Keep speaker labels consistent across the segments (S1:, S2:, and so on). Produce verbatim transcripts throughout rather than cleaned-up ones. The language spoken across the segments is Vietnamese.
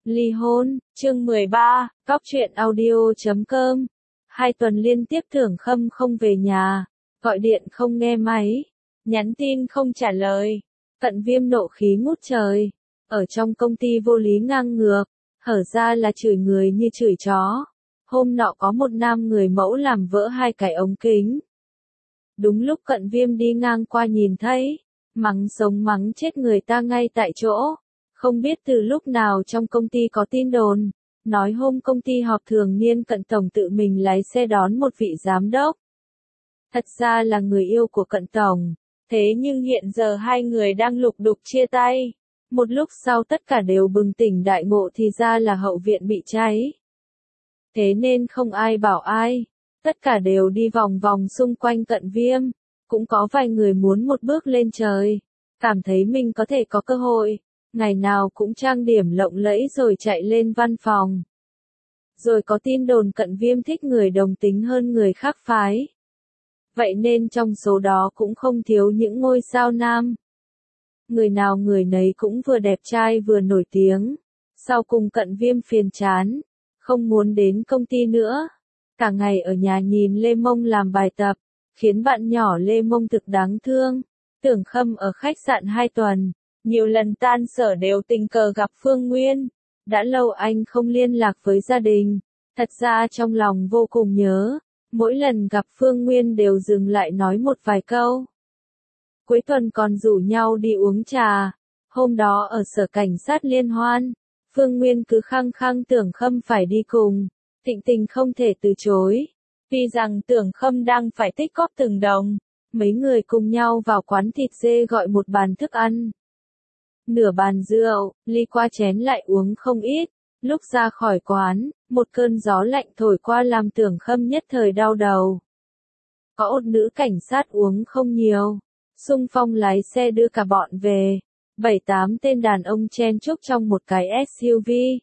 S1: Ly hôn, chương mười ba, Góc truyện audio chấm com. Hai tuần liên tiếp Tưởng Khâm không về nhà, gọi điện không nghe máy, nhắn tin không trả lời. Cận Viêm nộ khí ngút trời, ở trong công ty vô lý ngang ngược, hở ra là chửi người như chửi chó. Hôm nọ có một nam người mẫu làm vỡ hai cái ống kính. Đúng lúc Cận Viêm đi ngang qua nhìn thấy, mắng sống mắng chết người ta ngay tại chỗ. Không biết từ lúc nào trong công ty có tin đồn, nói hôm công ty họp thường niên Cận Tổng tự mình lái xe đón một vị giám đốc. Thật ra là người yêu của Cận Tổng, thế nhưng hiện giờ hai người đang lục đục chia tay. Một lúc sau tất cả đều bừng tỉnh đại ngộ thì ra là hậu viện bị cháy. Thế nên không ai bảo ai, tất cả đều đi vòng vòng xung quanh Cận Viêm, cũng có vài người muốn một bước lên trời, cảm thấy mình có thể có cơ hội. Ngày nào cũng trang điểm lộng lẫy rồi chạy lên văn phòng. Rồi có tin đồn Cận Viêm thích người đồng tính hơn người khác phái. Vậy nên trong số đó cũng không thiếu những ngôi sao nam. Người nào người nấy cũng vừa đẹp trai vừa nổi tiếng. Sau cùng Cận Viêm phiền chán, không muốn đến công ty nữa. Cả ngày ở nhà nhìn Lê Mông làm bài tập, khiến bạn nhỏ Lê Mông thực đáng thương. Tưởng Khâm ở khách sạn hai tuần. Nhiều lần tan sở đều tình cờ gặp Phương Nguyên. Đã lâu anh không liên lạc với gia đình. Thật ra trong lòng vô cùng nhớ. Mỗi lần gặp Phương Nguyên đều dừng lại nói một vài câu. Cuối tuần còn rủ nhau đi uống trà. Hôm đó ở sở cảnh sát liên hoan. Phương Nguyên cứ khăng khăng Tưởng Khâm phải đi cùng. Thịnh Tình không thể từ chối. Vì rằng Tưởng Khâm đang phải tích góp từng đồng. Mấy người cùng nhau vào quán thịt dê gọi một bàn thức ăn. Nửa bàn rượu, ly qua chén lại uống không ít. Lúc ra khỏi quán, một cơn gió lạnh thổi qua làm Tưởng Khâm nhất thời đau đầu. Có một nữ cảnh sát uống không nhiều. Xung phong lái xe đưa cả bọn về. Bảy tám tên đàn ông chen chúc trong một cái ét u vê.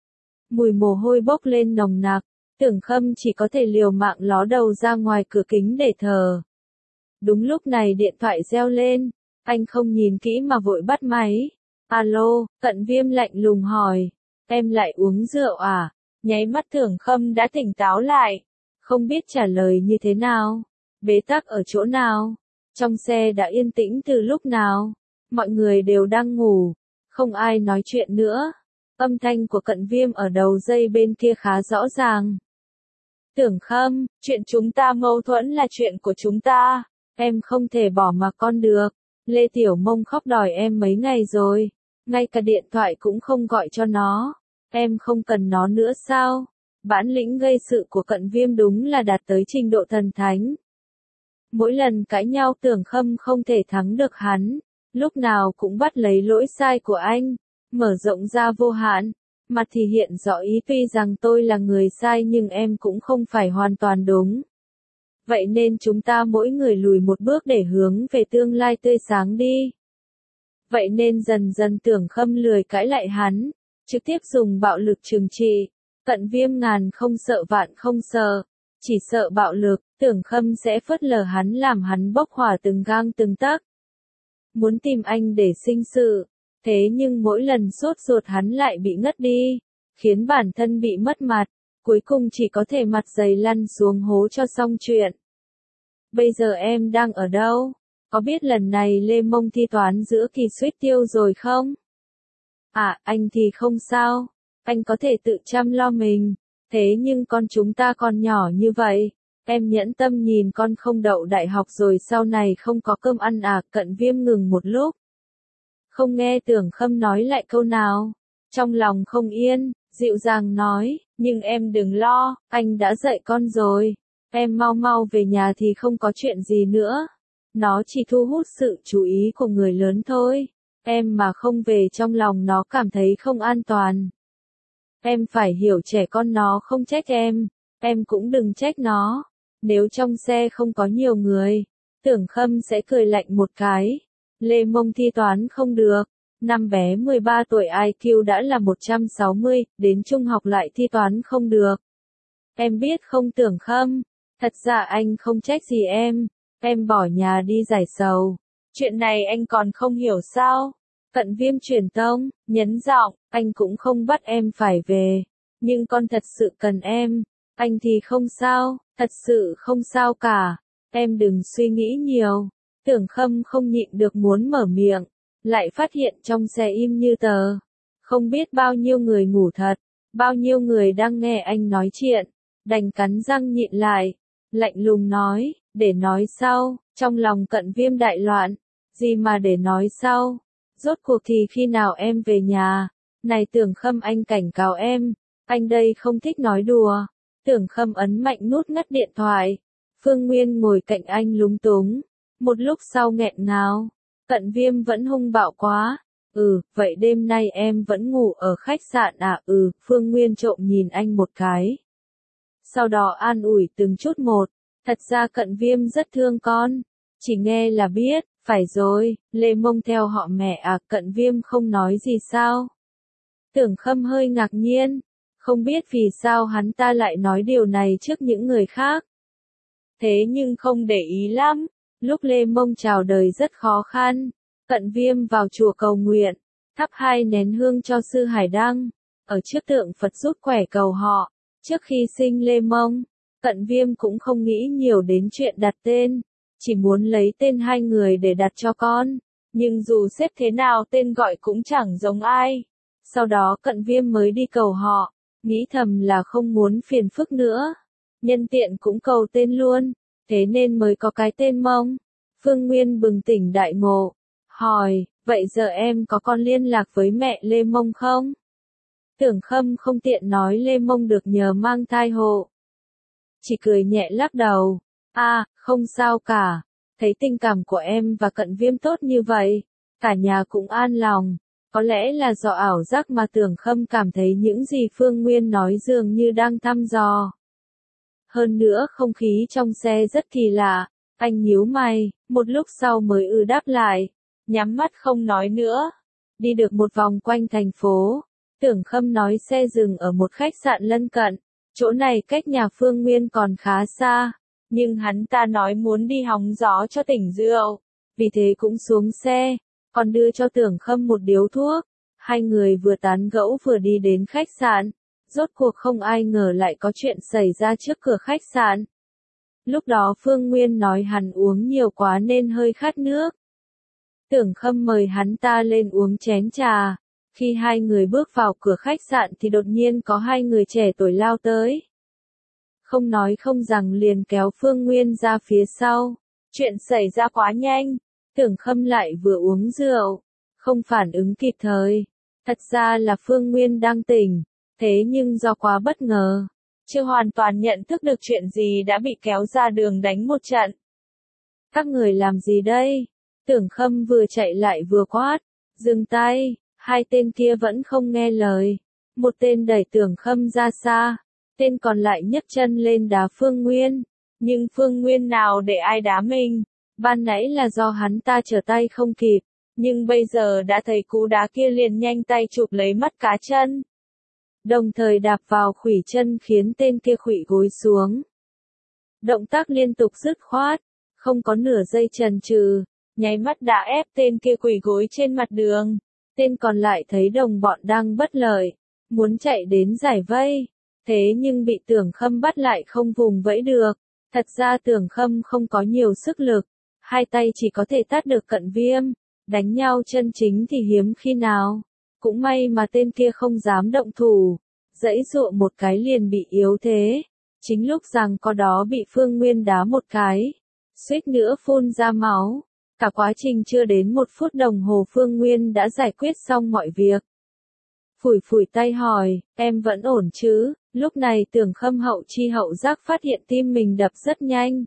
S1: Mùi mồ hôi bốc lên nồng nặc. Tưởng Khâm chỉ có thể liều mạng ló đầu ra ngoài cửa kính để thở. Đúng lúc này điện thoại reo lên. Anh không nhìn kỹ mà vội bắt máy. Alo, Cận Viêm lạnh lùng hỏi. Em lại uống rượu à? Nháy mắt Tưởng Khâm đã tỉnh táo lại. Không biết trả lời như thế nào. Bế tắc ở chỗ nào? Trong xe đã yên tĩnh từ lúc nào? Mọi người đều đang ngủ. Không ai nói chuyện nữa. Âm thanh của Cận Viêm ở đầu dây bên kia khá rõ ràng. Tưởng Khâm, chuyện chúng ta mâu thuẫn là chuyện của chúng ta. Em không thể bỏ mặc con được. Lê Tiểu Mông khóc đòi em mấy ngày rồi. Ngay cả điện thoại cũng không gọi cho nó. Em không cần nó nữa sao? Bản lĩnh gây sự của Cận Viêm đúng là đạt tới trình độ thần thánh. Mỗi lần cãi nhau Tưởng Khâm không thể thắng được hắn. Lúc nào cũng bắt lấy lỗi sai của anh. Mở rộng ra vô hạn. Mà thì hiện rõ ý tuy rằng tôi là người sai nhưng em cũng không phải hoàn toàn đúng. Vậy nên chúng ta mỗi người lùi một bước để hướng về tương lai tươi sáng đi. Vậy nên dần dần Tưởng Khâm lười cãi lại hắn, trực tiếp dùng bạo lực trừng trị. Cận Viêm ngàn không sợ vạn không sợ, chỉ sợ bạo lực, Tưởng Khâm sẽ phớt lờ hắn làm hắn bốc hỏa từng gang từng tấc. Muốn tìm anh để sinh sự, thế nhưng mỗi lần sốt ruột hắn lại bị ngất đi, khiến bản thân bị mất mặt, cuối cùng chỉ có thể mặt dày lăn xuống hố cho xong chuyện. Bây giờ em đang ở đâu? Có biết lần này Lê Mông thi toán giữa kỳ suýt tiêu rồi không? À, anh thì không sao. Anh có thể tự chăm lo mình. Thế nhưng con chúng ta còn nhỏ như vậy. Em nhẫn tâm nhìn con không đậu đại học rồi sau này không có cơm ăn à? Cận Viêm ngừng một lúc. Không nghe Tưởng Khâm nói lại câu nào. Trong lòng không yên, dịu dàng nói, nhưng em đừng lo, anh đã dạy con rồi. Em mau mau về nhà thì không có chuyện gì nữa. Nó chỉ thu hút sự chú ý của người lớn thôi. Em mà không về trong lòng nó cảm thấy không an toàn. Em phải hiểu trẻ con nó không trách em. Em cũng đừng trách nó. Nếu trong xe không có nhiều người, Tưởng Khâm sẽ cười lạnh một cái. Lê Mông thi toán không được. Năm bé mười ba tuổi i kiu đã là một trăm sáu mươi, đến trung học lại thi toán không được. Em biết không Tưởng Khâm? Thật ra anh không trách gì em. Em bỏ nhà đi giải sầu. Chuyện này anh còn không hiểu sao? Cận Viêm truyền tông, nhấn giọng, anh cũng không bắt em phải về. Nhưng con thật sự cần em. Anh thì không sao, thật sự không sao cả. Em đừng suy nghĩ nhiều. Tưởng Khâm không nhịn được muốn mở miệng. Lại phát hiện trong xe im như tờ. Không biết bao nhiêu người ngủ thật. Bao nhiêu người đang nghe anh nói chuyện. Đành cắn răng nhịn lại. Lạnh lùng nói, để nói sau. Trong lòng Cận Viêm đại loạn. Gì mà để nói sau? Rốt cuộc thì khi nào em về nhà? Này Tưởng Khâm, anh cảnh cáo em. Anh đây không thích nói đùa. Tưởng Khâm ấn mạnh nút ngắt điện thoại. Phương Nguyên ngồi cạnh anh lúng túng. Một lúc sau nghẹn ngào. Cận Viêm vẫn hung bạo quá. Ừ, vậy đêm nay em vẫn ngủ ở khách sạn à? Ừ, Phương Nguyên trộm nhìn anh một cái. Sau đó an ủi từng chút một. Thật ra Cận Viêm rất thương con. Chỉ nghe là biết, phải rồi, Lê Mông theo họ mẹ à? Cận Viêm không nói gì sao? Tưởng Khâm hơi ngạc nhiên. Không biết vì sao hắn ta lại nói điều này trước những người khác. Thế nhưng không để ý lắm. Lúc Lê Mông chào đời rất khó khăn. Cận Viêm vào chùa cầu nguyện. Thắp hai nén hương cho sư Hải Đăng. Ở trước tượng Phật rút quẻ cầu họ. Trước khi sinh Lê Mông, Cận Viêm cũng không nghĩ nhiều đến chuyện đặt tên. Chỉ muốn lấy tên hai người để đặt cho con. Nhưng dù xếp thế nào tên gọi cũng chẳng giống ai. Sau đó Cận Viêm mới đi cầu họ. Nghĩ thầm là không muốn phiền phức nữa. Nhân tiện cũng cầu tên luôn. Thế nên mới có cái tên Mông. Phương Nguyên bừng tỉnh đại ngộ. Hỏi, vậy giờ em có con liên lạc với mẹ Lê Mông không? Tưởng Khâm không tiện nói Lê Mông được nhờ mang thai hộ. Chỉ cười nhẹ lắc đầu. À, không sao cả. Thấy tình cảm của em và Cận Viêm tốt như vậy. Cả nhà cũng an lòng. Có lẽ là do ảo giác mà Tưởng Khâm cảm thấy những gì Phương Nguyên nói dường như đang thăm dò. Hơn nữa không khí trong xe rất kỳ lạ. Anh nhíu mày, một lúc sau mới ư đáp lại. Nhắm mắt không nói nữa. Đi được một vòng quanh thành phố. Tưởng Khâm nói xe dừng ở một khách sạn lân cận. Chỗ này cách nhà Phương Nguyên còn khá xa. Nhưng hắn ta nói muốn đi hóng gió cho tỉnh rượu. Vì thế cũng xuống xe. Còn đưa cho Tưởng Khâm một điếu thuốc. Hai người vừa tán gẫu vừa đi đến khách sạn. Rốt cuộc không ai ngờ lại có chuyện xảy ra trước cửa khách sạn. Lúc đó Phương Nguyên nói hắn uống nhiều quá nên hơi khát nước. Tưởng Khâm mời hắn ta lên uống chén trà. Khi hai người bước vào cửa khách sạn thì đột nhiên có hai người trẻ tuổi lao tới. Không nói không rằng liền kéo Phương Nguyên ra phía sau. Chuyện xảy ra quá nhanh. Tưởng Khâm lại vừa uống rượu. Không phản ứng kịp thời. Thật ra là Phương Nguyên đang tỉnh. Thế nhưng do quá bất ngờ. Chưa hoàn toàn nhận thức được chuyện gì đã bị kéo ra đường đánh một trận. Các người làm gì đây? Tưởng Khâm vừa chạy lại vừa quát. Dừng tay. Hai tên kia vẫn không nghe lời. Một tên đẩy Tưởng Khâm ra xa. Tên còn lại nhấc chân lên đá Phương Nguyên. Nhưng Phương Nguyên nào để ai đá mình? Ban nãy là do hắn ta trở tay không kịp. Nhưng bây giờ đã thấy cú đá kia liền nhanh tay chụp lấy mắt cá chân. Đồng thời đạp vào khuỷu chân khiến tên kia khuỵu gối xuống. Động tác liên tục dứt khoát. Không có nửa giây chần chừ. Nháy mắt đã ép tên kia khuỵu gối trên mặt đường. Tên còn lại thấy đồng bọn đang bất lợi. Muốn chạy đến giải vây. Thế nhưng bị Tưởng Khâm bắt lại không vùng vẫy được. Thật ra Tưởng Khâm không có nhiều sức lực. Hai tay chỉ có thể tát được Cận Viêm. Đánh nhau chân chính thì hiếm khi nào. Cũng may mà tên kia không dám động thủ. Giãy giụa một cái liền bị yếu thế. Chính lúc rằng có đó bị Phương Nguyên đá một cái. Suýt nữa phun ra máu. Cả quá trình chưa đến một phút đồng hồ Phương Nguyên đã giải quyết xong mọi việc. Phủi phủi tay hỏi, em vẫn ổn chứ? Lúc này Tưởng Khâm hậu chi hậu giác phát hiện tim mình đập rất nhanh.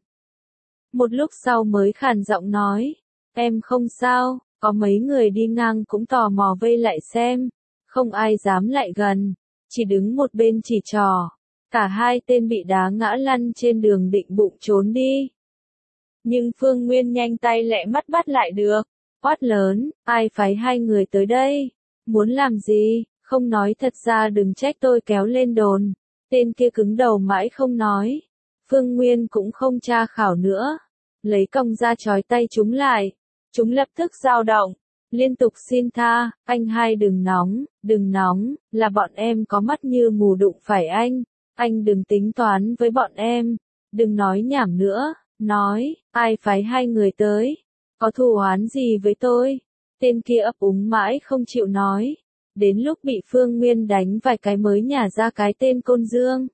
S1: Một lúc sau mới khàn giọng nói, em không sao, có mấy người đi ngang cũng tò mò vây lại xem. Không ai dám lại gần, chỉ đứng một bên chỉ trò. Cả hai tên bị đá ngã lăn trên đường định bụng trốn đi. Nhưng Phương Nguyên nhanh tay lẹ mắt bắt lại được. Quát lớn, ai phái hai người tới đây? Muốn làm gì? Không nói thật ra đừng trách tôi kéo lên đồn. Tên kia cứng đầu mãi không nói. Phương Nguyên cũng không tra khảo nữa. Lấy còng ra trói tay chúng lại. Chúng lập tức dao động. liên tục xin tha, anh hai đừng nóng, đừng nóng, là bọn em có mắt như mù đụng phải anh, anh đừng tính toán với bọn em, đừng nói nhảm nữa, nói, ai phái hai người tới, có thù oán gì với tôi, tên kia ấp úng mãi không chịu nói, đến lúc bị Phương Nguyên đánh vài cái mới nhả ra cái tên Côn Dương.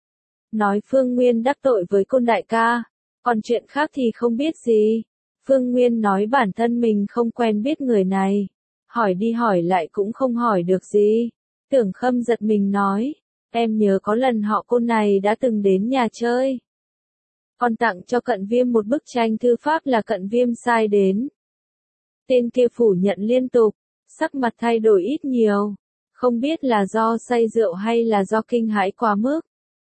S1: Nói Phương Nguyên đắc tội với Côn đại ca, còn chuyện khác thì không biết gì. Phương Nguyên nói bản thân mình không quen biết người này, hỏi đi hỏi lại cũng không hỏi được gì. Tưởng Khâm giật mình nói, em nhớ có lần họ Côn này đã từng đến nhà chơi. Còn tặng cho Cận Viêm một bức tranh thư pháp là Cận Viêm sai đến. Tên kia phủ nhận liên tục, sắc mặt thay đổi ít nhiều, không biết là do say rượu hay là do kinh hãi quá mức.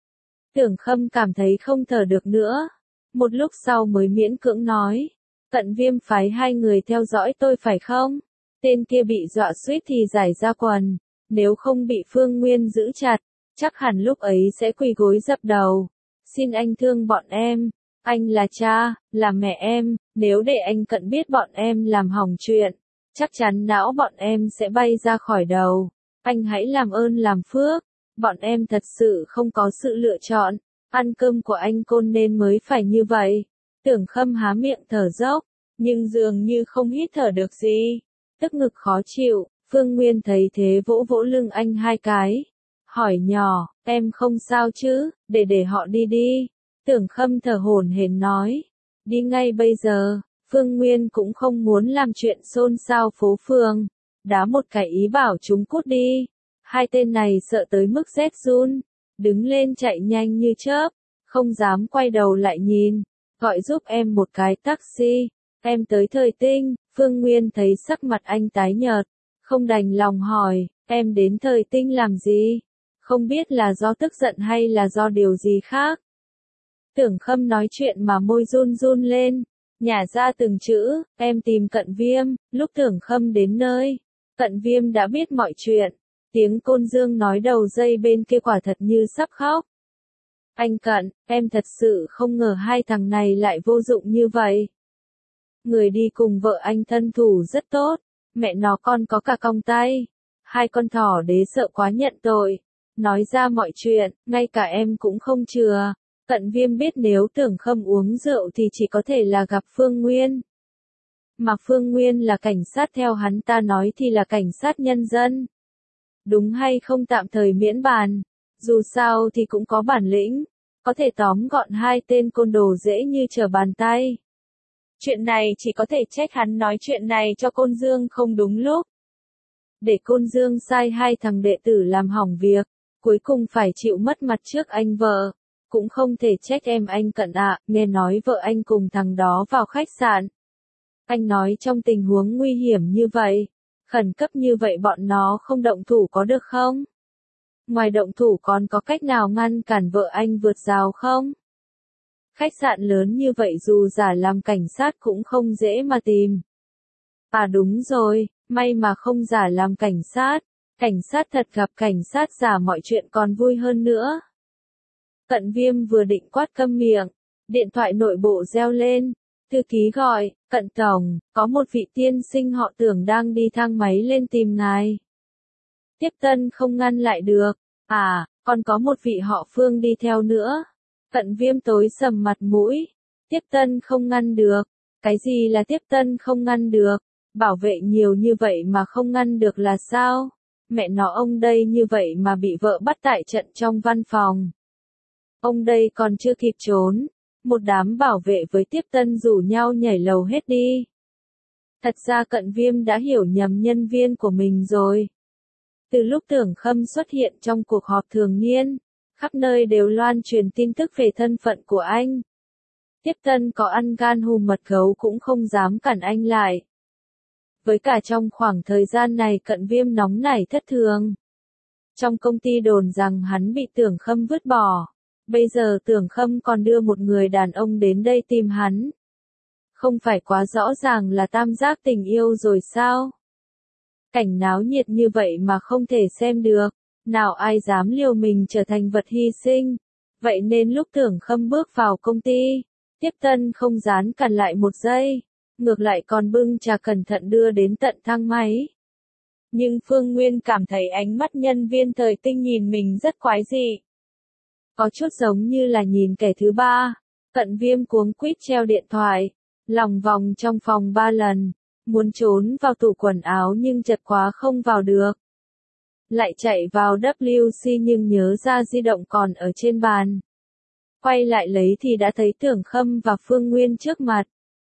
S1: Tưởng Khâm cảm thấy không thở được nữa, một lúc sau mới miễn cưỡng nói, Cận Viêm phái hai người theo dõi tôi phải không? Tên kia bị dọa suýt thì giải ra quần, nếu không bị Phương Nguyên giữ chặt, chắc hẳn lúc ấy sẽ quỳ gối dập đầu. Xin anh thương bọn em, anh là cha, là mẹ em, nếu để anh Cận biết bọn em làm hỏng chuyện, chắc chắn não bọn em sẽ bay ra khỏi đầu. Anh hãy làm ơn làm phước, bọn em thật sự không có sự lựa chọn, ăn cơm của anh Côn nên mới phải như vậy. Tưởng Khâm há miệng thở dốc, nhưng dường như không hít thở được gì, tức ngực khó chịu. Phương Nguyên thấy thế vỗ vỗ lưng anh hai cái, hỏi nhỏ, em không sao chứ, để để họ đi đi. Tưởng Khâm thở hổn hển nói, đi ngay bây giờ. Phương Nguyên cũng không muốn làm chuyện xôn xao phố phường, đá một cái ý bảo chúng cút đi. Hai tên này sợ tới mức rét run, đứng lên chạy nhanh như chớp, không dám quay đầu lại nhìn. Gọi giúp em một cái taxi, em tới Thời Tinh. Phương Nguyên thấy sắc mặt anh tái nhợt, không đành lòng hỏi, em đến Thời Tinh làm gì? Không biết là do tức giận hay là do điều gì khác. Tưởng Khâm nói chuyện mà môi run run lên, nhả ra từng chữ, em tìm Cận Viêm. Lúc Tưởng Khâm đến nơi, Cận Viêm đã biết mọi chuyện. Tiếng Côn Dương nói đầu dây bên kia quả thật như sắp khóc. Anh Cận, em thật sự không ngờ hai thằng này lại vô dụng như vậy. Người đi cùng vợ anh thân thủ rất tốt, mẹ nó con có cả cong tay. Hai con thỏ đế sợ quá nhận tội, nói ra mọi chuyện, ngay cả em cũng không chừa. Cận Viêm biết nếu Tưởng Khâm uống rượu thì chỉ có thể là gặp Phương Nguyên. Mà Phương Nguyên là cảnh sát theo hắn ta nói thì là cảnh sát nhân dân. Đúng hay không tạm thời miễn bàn, dù sao thì cũng có bản lĩnh, có thể tóm gọn hai tên côn đồ dễ như trở bàn tay. Chuyện này chỉ có thể trách hắn nói chuyện này cho Côn Dương không đúng lúc. Để Côn Dương sai hai thằng đệ tử làm hỏng việc, cuối cùng phải chịu mất mặt trước anh vợ. Cũng không thể trách em anh Cận ạ, nghe nói vợ anh cùng thằng đó vào khách sạn. Anh nói trong tình huống nguy hiểm như vậy, khẩn cấp như vậy bọn nó không động thủ có được không? Ngoài động thủ còn có cách nào ngăn cản vợ anh vượt rào không? Khách sạn lớn như vậy dù giả làm cảnh sát cũng không dễ mà tìm. À đúng rồi, may mà không giả làm cảnh sát, cảnh sát thật gặp cảnh sát giả mọi chuyện còn vui hơn nữa. Cận Viêm vừa định quát câm miệng, điện thoại nội bộ reo lên, thư ký gọi, Cận tổng, có một vị tiên sinh họ Tưởng đang đi thang máy lên tìm ngài. Tiếp tân không ngăn lại được, à, còn có một vị họ Phương đi theo nữa. Cận Viêm tối sầm mặt mũi, tiếp tân không ngăn được, cái gì là tiếp tân không ngăn được, bảo vệ nhiều như vậy mà không ngăn được là sao? Mẹ nó ông đây như vậy mà bị vợ bắt tại trận trong văn phòng. Ông đây còn chưa kịp trốn, một đám bảo vệ với tiếp tân rủ nhau nhảy lầu hết đi. Thật ra Cận Viêm đã hiểu nhầm nhân viên của mình rồi. Từ lúc Tưởng Khâm xuất hiện trong cuộc họp thường niên, khắp nơi đều loan truyền tin tức về thân phận của anh. Tiếp tân có ăn gan hùm mật gấu cũng không dám cản anh lại. Với cả trong khoảng thời gian này Cận Viêm nóng nảy thất thường. Trong công ty đồn rằng hắn bị Tưởng Khâm vứt bỏ. Bây giờ Tưởng Khâm còn đưa một người đàn ông đến đây tìm hắn. Không phải quá rõ ràng là tam giác tình yêu rồi sao? Cảnh náo nhiệt như vậy mà không thể xem được, nào ai dám liều mình trở thành vật hy sinh. Vậy nên lúc Tưởng Khâm bước vào công ty, tiếp tân không dám cản lại một giây. ngược lại còn bưng trà cẩn thận đưa đến tận thang máy. Nhưng Phương Nguyên cảm thấy ánh mắt nhân viên thời tinh nhìn mình rất quái dị. Có chút giống như là nhìn kẻ thứ ba. Cận Viêm cuống quýt treo điện thoại, lòng vòng trong phòng ba lần, muốn trốn vào tủ quần áo nhưng chật quá không vào được. Lại chạy vào W C nhưng nhớ ra di động còn ở trên bàn. Quay lại lấy thì đã thấy Tưởng Khâm và Phương Nguyên trước mặt.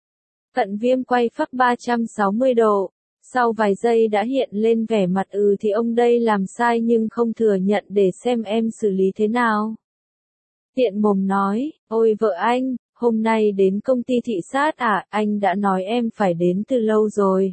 S1: Cận Viêm quay phác ba trăm sáu mươi độ, sau vài giây đã hiện lên vẻ mặt ừ thì ông đây làm sai nhưng không thừa nhận để xem em xử lý thế nào. Tiện mồm nói, ôi vợ anh, hôm nay đến công ty thị sát à, anh đã nói em phải đến từ lâu rồi.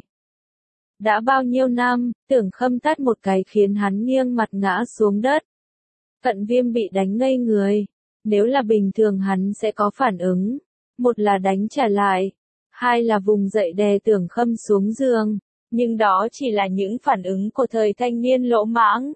S1: Đã bao nhiêu năm, Tưởng Khâm tát một cái khiến hắn nghiêng mặt ngã xuống đất. Cận Viêm bị đánh ngây người, nếu là bình thường hắn sẽ có phản ứng, một là đánh trả lại, hai là vùng dậy đè Tưởng Khâm xuống giường, nhưng đó chỉ là những phản ứng của thời thanh niên lỗ mãng.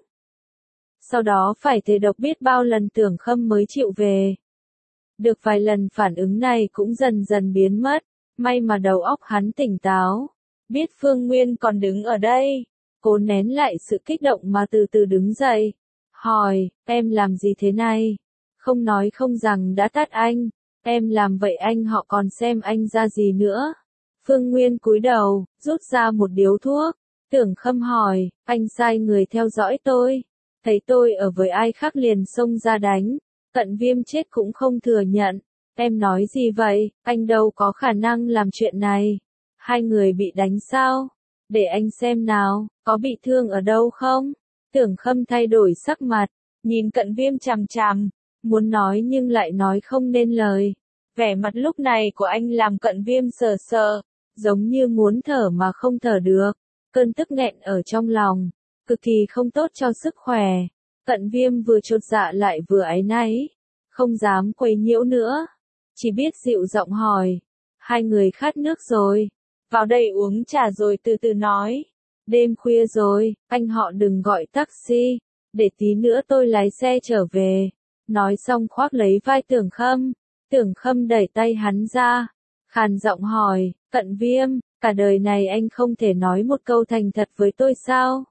S1: Sau đó phải thề độc biết bao lần Tưởng Khâm mới chịu về. Được vài lần phản ứng này cũng dần dần biến mất, may mà đầu óc hắn tỉnh táo. Biết Phương Nguyên còn đứng ở đây, cố nén lại sự kích động mà từ từ đứng dậy. Hỏi, em làm gì thế này? Không nói không rằng đã tát anh, em làm vậy anh họ còn xem anh ra gì nữa. Phương Nguyên cúi đầu, rút ra một điếu thuốc. Tưởng Khâm hỏi, anh sai người theo dõi tôi. Thấy tôi ở với ai khác liền xông ra đánh. Cận Viêm chết cũng không thừa nhận. Em nói gì vậy, anh đâu có khả năng làm chuyện này. Hai người bị đánh sao? Để anh xem nào, có bị thương ở đâu không? Tưởng Khâm thay đổi sắc mặt, nhìn Cận Viêm chằm chằm, muốn nói nhưng lại nói không nên lời. Vẻ mặt lúc này của anh làm Cận Viêm sờ sờ, giống như muốn thở mà không thở được. Cơn tức nghẹn ở trong lòng, cực kỳ không tốt cho sức khỏe. Cận Viêm vừa chột dạ lại vừa áy náy, không dám quấy nhiễu nữa, chỉ biết dịu giọng hỏi, hai người khát nước rồi, vào đây uống trà rồi từ từ nói. Đêm khuya rồi, anh họ đừng gọi taxi, để tí nữa tôi lái xe trở về. Nói xong khoác lấy vai Tưởng Khâm, Tưởng Khâm đẩy tay hắn ra, khàn giọng hỏi, Cận Viêm, cả đời này anh không thể nói một câu thành thật với tôi sao?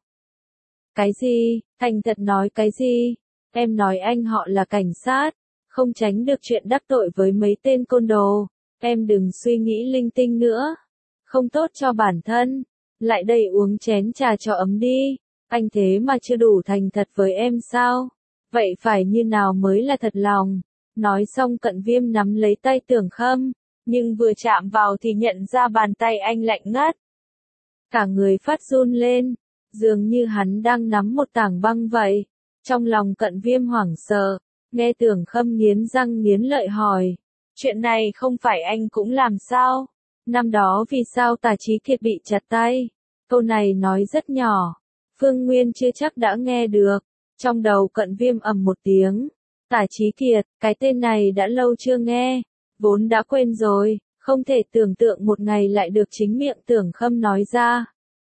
S1: Cái gì, thành thật nói cái gì? Em nói anh họ là cảnh sát, không tránh được chuyện đắc tội với mấy tên côn đồ. Em đừng suy nghĩ linh tinh nữa, không tốt cho bản thân. Lại đây uống chén trà cho ấm đi. Anh thế mà chưa đủ thành thật với em sao? Vậy phải như nào mới là thật lòng? Nói xong Cận Viêm nắm lấy tay Tưởng Khâm, nhưng vừa chạm vào thì nhận ra bàn tay anh lạnh ngắt. Cả người phát run lên, dường như hắn đang nắm một tảng băng vậy. Trong lòng Cận Viêm hoảng sợ, nghe Tưởng Khâm nghiến răng nghiến lợi hỏi, chuyện này không phải anh cũng làm sao? Năm đó vì sao Tả Chí Kiệt bị chặt tay? Câu này nói rất nhỏ, Phương Nguyên chưa chắc đã nghe được. Trong đầu Cận Viêm ầm một tiếng, Tả Chí Kiệt, cái tên này đã lâu chưa nghe, vốn đã quên rồi, không thể tưởng tượng một ngày lại được chính miệng Tưởng Khâm nói ra.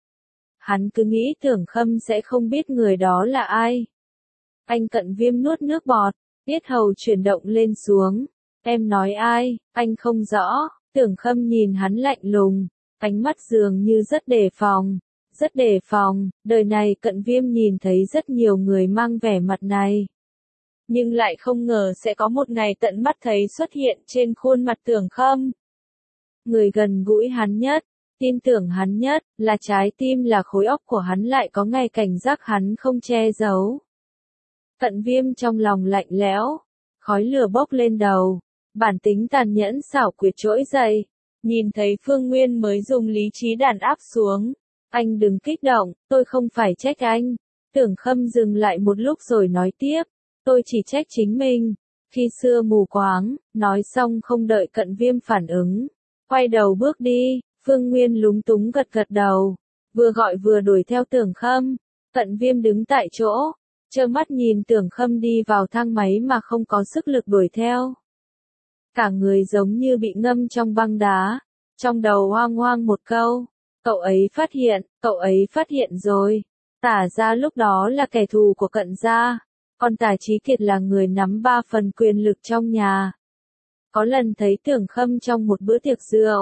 S1: Hắn cứ nghĩ Tưởng Khâm sẽ không biết người đó là ai. Anh Cận Viêm nuốt nước bọt, yết hầu chuyển động lên xuống. Em nói ai, anh không rõ. Tưởng Khâm nhìn hắn lạnh lùng, ánh mắt dường như rất đề phòng, rất đề phòng. Đời này Cận Viêm nhìn thấy rất nhiều người mang vẻ mặt này, nhưng lại không ngờ sẽ có một ngày tận mắt thấy xuất hiện trên khuôn mặt Tưởng Khâm. Người gần gũi hắn nhất, tin tưởng hắn nhất, là trái tim là khối óc của hắn lại có ngày cảnh giác hắn không che giấu. Cận Viêm trong lòng lạnh lẽo, khói lửa bốc lên đầu, bản tính tàn nhẫn xảo quyệt trỗi dậy, nhìn thấy Phương Nguyên mới dùng lý trí đàn áp xuống. Anh đừng kích động, tôi không phải trách anh. Tưởng Khâm dừng lại một lúc rồi nói tiếp, tôi chỉ trách chính mình, khi xưa mù quáng. Nói xong không đợi Cận Viêm phản ứng, quay đầu bước đi. Phương Nguyên lúng túng gật gật đầu, vừa gọi vừa đuổi theo Tưởng Khâm. Cận Viêm đứng tại chỗ, trơ mắt nhìn Tưởng Khâm đi vào thang máy mà không có sức lực đuổi theo. Cả người giống như bị ngâm trong băng đá, trong đầu hoang hoang một câu, cậu ấy phát hiện, cậu ấy phát hiện rồi. Tả gia lúc đó là kẻ thù của Cận gia, còn Tả Chí Kiệt là người nắm ba phần quyền lực trong nhà. Có lần thấy Tưởng Khâm trong một bữa tiệc rượu,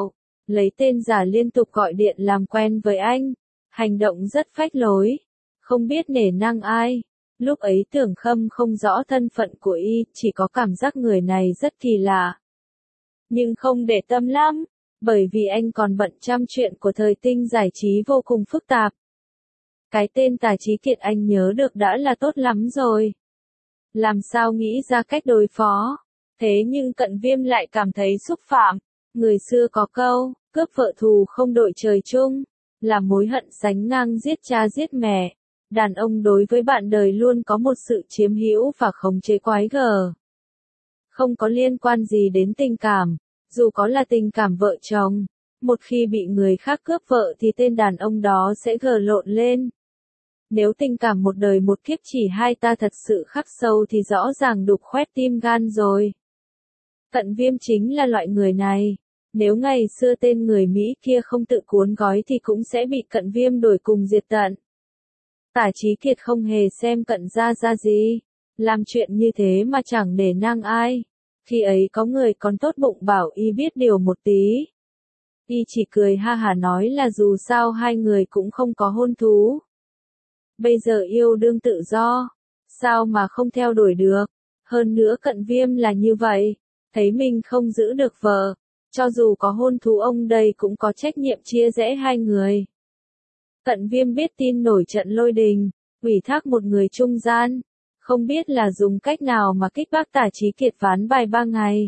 S1: lấy tên giả liên tục gọi điện làm quen với anh, hành động rất phách lối, không biết nể nang ai. Lúc ấy Tưởng Khâm không rõ thân phận của y, chỉ có cảm giác người này rất kỳ lạ. Nhưng không để tâm lắm, bởi vì anh còn bận trăm chuyện của thời tinh giải trí vô cùng phức tạp. Cái tên Tà Chí Kiệt anh nhớ được đã là tốt lắm rồi. Làm sao nghĩ ra cách đối phó. Thế nhưng Cận Viêm lại cảm thấy xúc phạm. Người xưa có câu, cướp vợ thù không đội trời chung, là mối hận sánh ngang giết cha giết mẹ. Đàn ông đối với bạn đời luôn có một sự chiếm hữu và khống chế quái gở. Không có liên quan gì đến tình cảm, dù có là tình cảm vợ chồng, một khi bị người khác cướp vợ thì tên đàn ông đó sẽ gờ lộn lên. Nếu tình cảm một đời một kiếp chỉ hai ta thật sự khắc sâu thì rõ ràng đục khoét tim gan rồi. Cận Viêm chính là loại người này. Nếu ngày xưa tên người Mỹ kia không tự cuốn gói thì cũng sẽ bị Cận Viêm đuổi cùng diệt tận. Tả Chí Kiệt không hề xem Cận gia ra gì. Làm chuyện như thế mà chẳng để nang ai. Khi ấy có người còn tốt bụng bảo y biết điều một tí. Y chỉ cười ha hả nói là dù sao hai người cũng không có hôn thú. Bây giờ yêu đương tự do, sao mà không theo đuổi được. Hơn nữa Cận Viêm là như vậy, thấy mình không giữ được vợ, cho dù có hôn thú ông đây cũng có trách nhiệm chia rẽ hai người. Cận Viêm biết tin nổi trận lôi đình, ủy thác một người trung gian, không biết là dùng cách nào mà kích bác Tả Chí Kiệt ván bài ba ngày.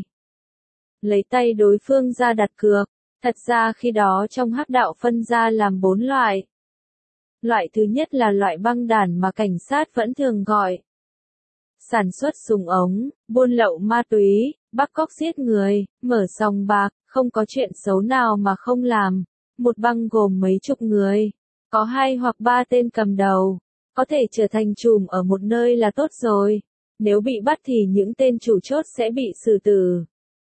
S1: Lấy tay đối phương ra đặt cược, thật ra khi đó trong hắc đạo phân ra làm bốn loại. Loại thứ nhất là loại băng đản mà cảnh sát vẫn thường gọi. Sản xuất súng ống, buôn lậu ma túy, bắt cóc giết người, mở sòng bạc, không có chuyện xấu nào mà không làm. Một băng gồm mấy chục người, có hai hoặc ba tên cầm đầu, có thể trở thành trùm ở một nơi là tốt rồi. Nếu bị bắt thì những tên chủ chốt sẽ bị xử tử.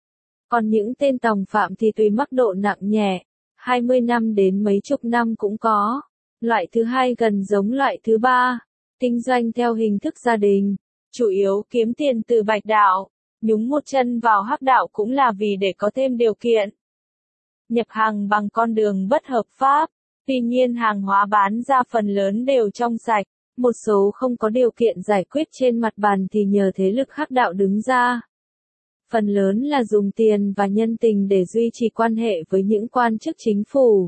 S1: Còn những tên tòng phạm thì tùy mức độ nặng nhẹ, hai mươi năm đến mấy chục năm cũng có. Loại thứ hai gần giống loại thứ ba, kinh doanh theo hình thức gia đình, chủ yếu kiếm tiền từ bạch đạo, nhúng một chân vào hắc đạo cũng là vì để có thêm điều kiện. Nhập hàng bằng con đường bất hợp pháp, tuy nhiên hàng hóa bán ra phần lớn đều trong sạch, một số không có điều kiện giải quyết trên mặt bàn thì nhờ thế lực hắc đạo đứng ra. Phần lớn là dùng tiền và nhân tình để duy trì quan hệ với những quan chức chính phủ.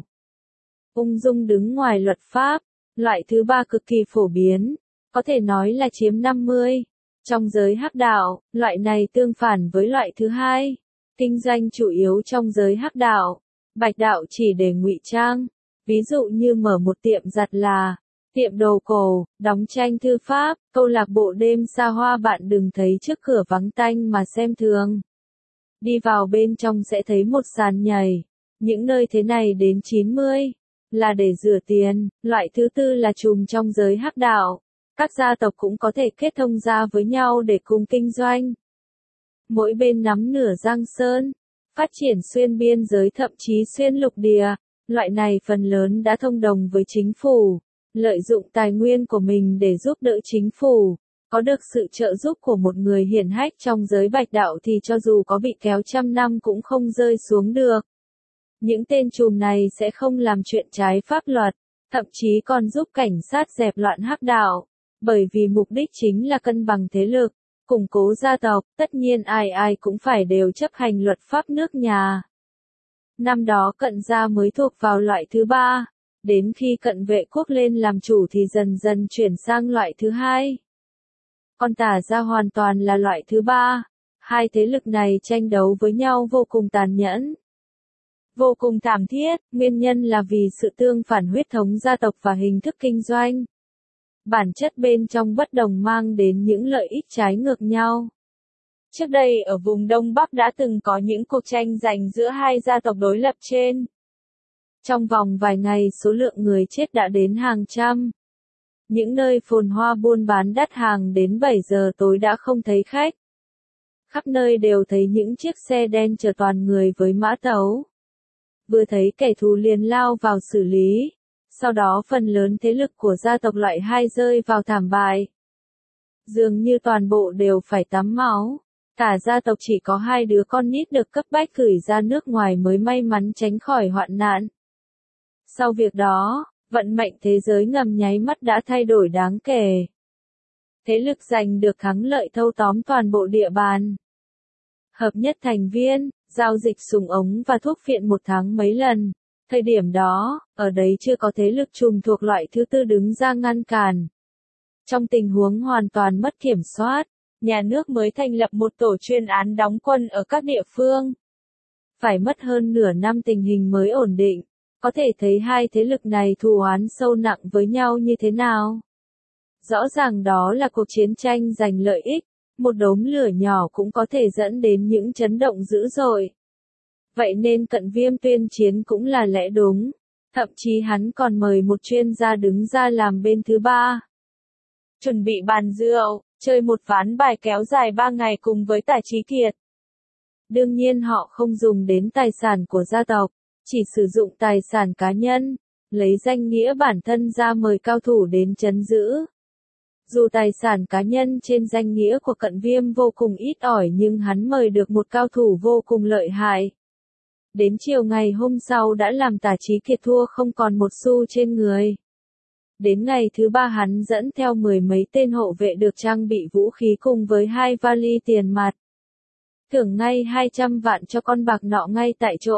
S1: Ung dung đứng ngoài luật pháp, loại thứ ba cực kỳ phổ biến, có thể nói là chiếm năm mươi. Trong giới hắc đạo, loại này tương phản với loại thứ hai. Kinh doanh chủ yếu trong giới hắc đạo, bạch đạo chỉ để ngụy trang. Ví dụ như mở một tiệm giặt là, tiệm đồ cổ, đóng tranh thư pháp, câu lạc bộ đêm xa hoa bạn đừng thấy trước cửa vắng tanh mà xem thường. Đi vào bên trong sẽ thấy một sàn nhảy. Những nơi thế này đến chín mươi. Là để rửa tiền. Loại thứ tư là trùm trong giới hắc đạo. Các gia tộc cũng có thể kết thông gia với nhau để cùng kinh doanh. Mỗi bên nắm nửa giang sơn, phát triển xuyên biên giới thậm chí xuyên lục địa. Loại này phần lớn đã thông đồng với chính phủ, lợi dụng tài nguyên của mình để giúp đỡ chính phủ. Có được sự trợ giúp của một người hiển hách trong giới bạch đạo thì cho dù có bị kéo trăm năm cũng không rơi xuống được. Những tên trùm này sẽ không làm chuyện trái pháp luật, thậm chí còn giúp cảnh sát dẹp loạn hắc đạo, bởi vì mục đích chính là cân bằng thế lực, củng cố gia tộc, tất nhiên ai ai cũng phải đều chấp hành luật pháp nước nhà. Năm đó Cận gia mới thuộc vào loại thứ ba, đến khi Cận Vệ Quốc lên làm chủ thì dần dần chuyển sang loại thứ hai. Còn Tả gia hoàn toàn là loại thứ ba, hai thế lực này tranh đấu với nhau vô cùng tàn nhẫn. Vô cùng thảm thiết, nguyên nhân là vì sự tương phản huyết thống gia tộc và hình thức kinh doanh. Bản chất bên trong bất đồng mang đến những lợi ích trái ngược nhau. Trước đây ở vùng Đông Bắc đã từng có những cuộc tranh giành giữa hai gia tộc đối lập trên. Trong vòng vài ngày số lượng người chết đã đến hàng trăm. Những nơi phồn hoa buôn bán đắt hàng đến bảy giờ tối đã không thấy khách. Khắp nơi đều thấy những chiếc xe đen chở toàn người với mã tấu. Vừa thấy kẻ thù liền lao vào xử lý. Sau đó phần lớn thế lực của gia tộc loại hai rơi vào thảm bại. Dường như toàn bộ đều phải tắm máu. Tả gia tộc chỉ có hai đứa con nít được cấp bách gửi ra nước ngoài mới may mắn tránh khỏi hoạn nạn. Sau việc đó, vận mệnh thế giới ngầm nháy mắt đã thay đổi đáng kể. Thế lực giành được thắng lợi thâu tóm toàn bộ địa bàn. Hợp nhất thành viên, giao dịch súng ống và thuốc phiện một tháng mấy lần. Thời điểm đó, ở đấy chưa có thế lực trùm thuộc loại thứ tư đứng ra ngăn cản. Trong tình huống hoàn toàn mất kiểm soát, nhà nước mới thành lập một tổ chuyên án đóng quân ở các địa phương. Phải mất hơn nửa năm tình hình mới ổn định, có thể thấy hai thế lực này thù oán sâu nặng với nhau như thế nào. Rõ ràng đó là cuộc chiến tranh giành lợi ích, một đốm lửa nhỏ cũng có thể dẫn đến những chấn động dữ dội. Vậy nên Cận Viêm tuyên chiến cũng là lẽ đúng, thậm chí hắn còn mời một chuyên gia đứng ra làm bên thứ ba. Chuẩn bị bàn rượu, chơi một ván bài kéo dài ba ngày cùng với Tả Chí Kiệt. Đương nhiên họ không dùng đến tài sản của gia tộc, chỉ sử dụng tài sản cá nhân, lấy danh nghĩa bản thân ra mời cao thủ đến trấn giữ. Dù tài sản cá nhân trên danh nghĩa của Cận Viêm vô cùng ít ỏi nhưng hắn mời được một cao thủ vô cùng lợi hại. Đến chiều ngày hôm sau đã làm Tả Chí Kiệt thua không còn một xu trên người. Đến ngày thứ ba hắn dẫn theo mười mấy tên hộ vệ được trang bị vũ khí cùng với hai vali tiền mặt. Thưởng ngay hai trăm vạn cho con bạc nọ ngay tại chỗ.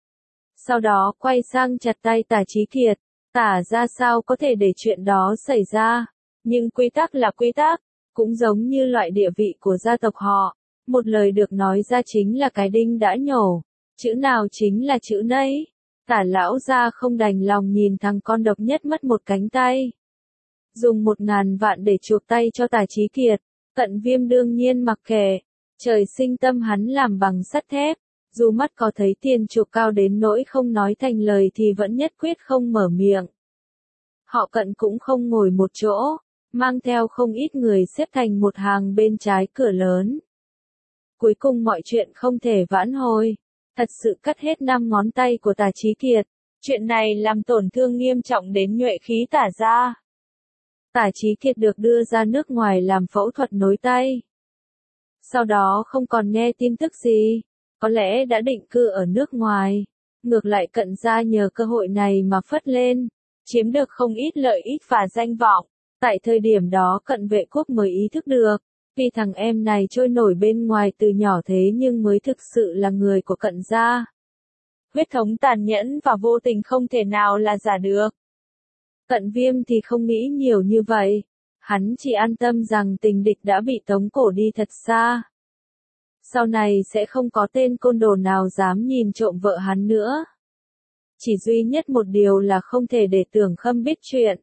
S1: Sau đó quay sang chặt tay Tả Chí Kiệt, tả ra sao có thể để chuyện đó xảy ra. Nhưng quy tắc là quy tắc, cũng giống như loại địa vị của gia tộc họ. Một lời được nói ra chính là cái đinh đã nhổ, chữ nào chính là chữ nấy. Tả lão gia không đành lòng nhìn thằng con độc nhất mất một cánh tay. Dùng một ngàn vạn để chuộc tay cho Tả Chí Kiệt, Cận Viêm đương nhiên mặc kệ. Trời sinh tâm hắn làm bằng sắt thép, dù mắt có thấy tiền chuộc cao đến nỗi không nói thành lời thì vẫn nhất quyết không mở miệng. Họ Cận cũng không ngồi một chỗ, mang theo không ít người xếp thành một hàng bên trái cửa lớn. Cuối cùng mọi chuyện không thể vãn hồi. Thật sự cắt hết năm ngón tay của Tả Chí Kiệt. Chuyện này làm tổn thương nghiêm trọng đến nhuệ khí Tả gia. Tả Chí Kiệt được đưa ra nước ngoài làm phẫu thuật nối tay. Sau đó không còn nghe tin tức gì, có lẽ đã định cư ở nước ngoài. Ngược lại Cận gia nhờ cơ hội này mà phất lên, chiếm được không ít lợi ích và danh vọng. Tại thời điểm đó Cận Vệ Quốc mới ý thức được, vì thằng em này trôi nổi bên ngoài từ nhỏ thế nhưng mới thực sự là người của Cận gia. Huyết thống tàn nhẫn và vô tình không thể nào là giả được. Cận Viêm thì không nghĩ nhiều như vậy. Hắn chỉ an tâm rằng tình địch đã bị tống cổ đi thật xa. Sau này sẽ không có tên côn đồ nào dám nhìn trộm vợ hắn nữa. Chỉ duy nhất một điều là không thể để Tưởng Khâm biết chuyện.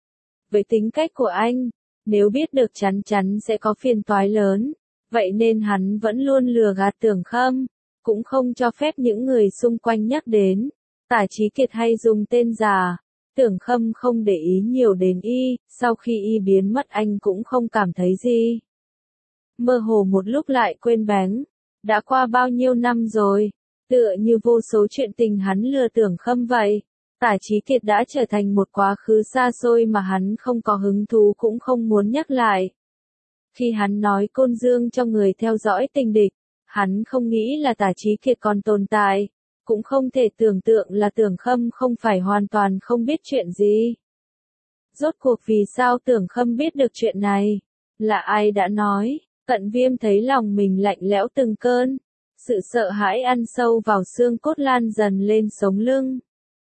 S1: Với tính cách của anh, nếu biết được chắn chắn sẽ có phiền toái lớn, vậy nên hắn vẫn luôn lừa gạt Tưởng Khâm, cũng không cho phép những người xung quanh nhắc đến. Tả Chí Kiệt hay dùng tên giả, Tưởng Khâm không để ý nhiều đến y, sau khi y biến mất anh cũng không cảm thấy gì. Mơ hồ một lúc lại quên bén, đã qua bao nhiêu năm rồi, tựa như vô số chuyện tình hắn lừa Tưởng Khâm vậy. Tả Chí Kiệt đã trở thành một quá khứ xa xôi mà hắn không có hứng thú cũng không muốn nhắc lại. Khi hắn nói Côn Dương cho người theo dõi tình địch, hắn không nghĩ là Tả Chí Kiệt còn tồn tại, cũng không thể tưởng tượng là Tưởng Khâm không phải hoàn toàn không biết chuyện gì. Rốt cuộc vì sao Tưởng Khâm biết được chuyện này? Là ai đã nói? Cận Viêm thấy lòng mình lạnh lẽo từng cơn, sự sợ hãi ăn sâu vào xương cốt lan dần lên sống lưng.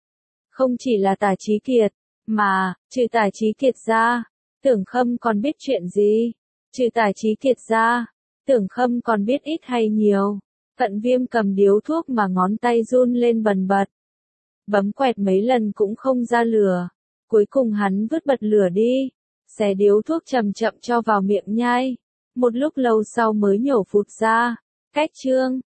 S1: Không chỉ là Tả Chí Kiệt, mà, trừ Tả Chí Kiệt ra, Tưởng Khâm còn biết chuyện gì? Trừ Tả Chí Kiệt ra, Tưởng Khâm còn biết ít hay nhiều. Cận Viêm cầm điếu thuốc mà ngón tay run lên bần bật. Bấm quẹt mấy lần cũng không ra lửa. Cuối cùng hắn vứt bật lửa đi, xé điếu thuốc chậm chậm cho vào miệng nhai. Một lúc lâu sau mới nhổ phụt ra. Cách chương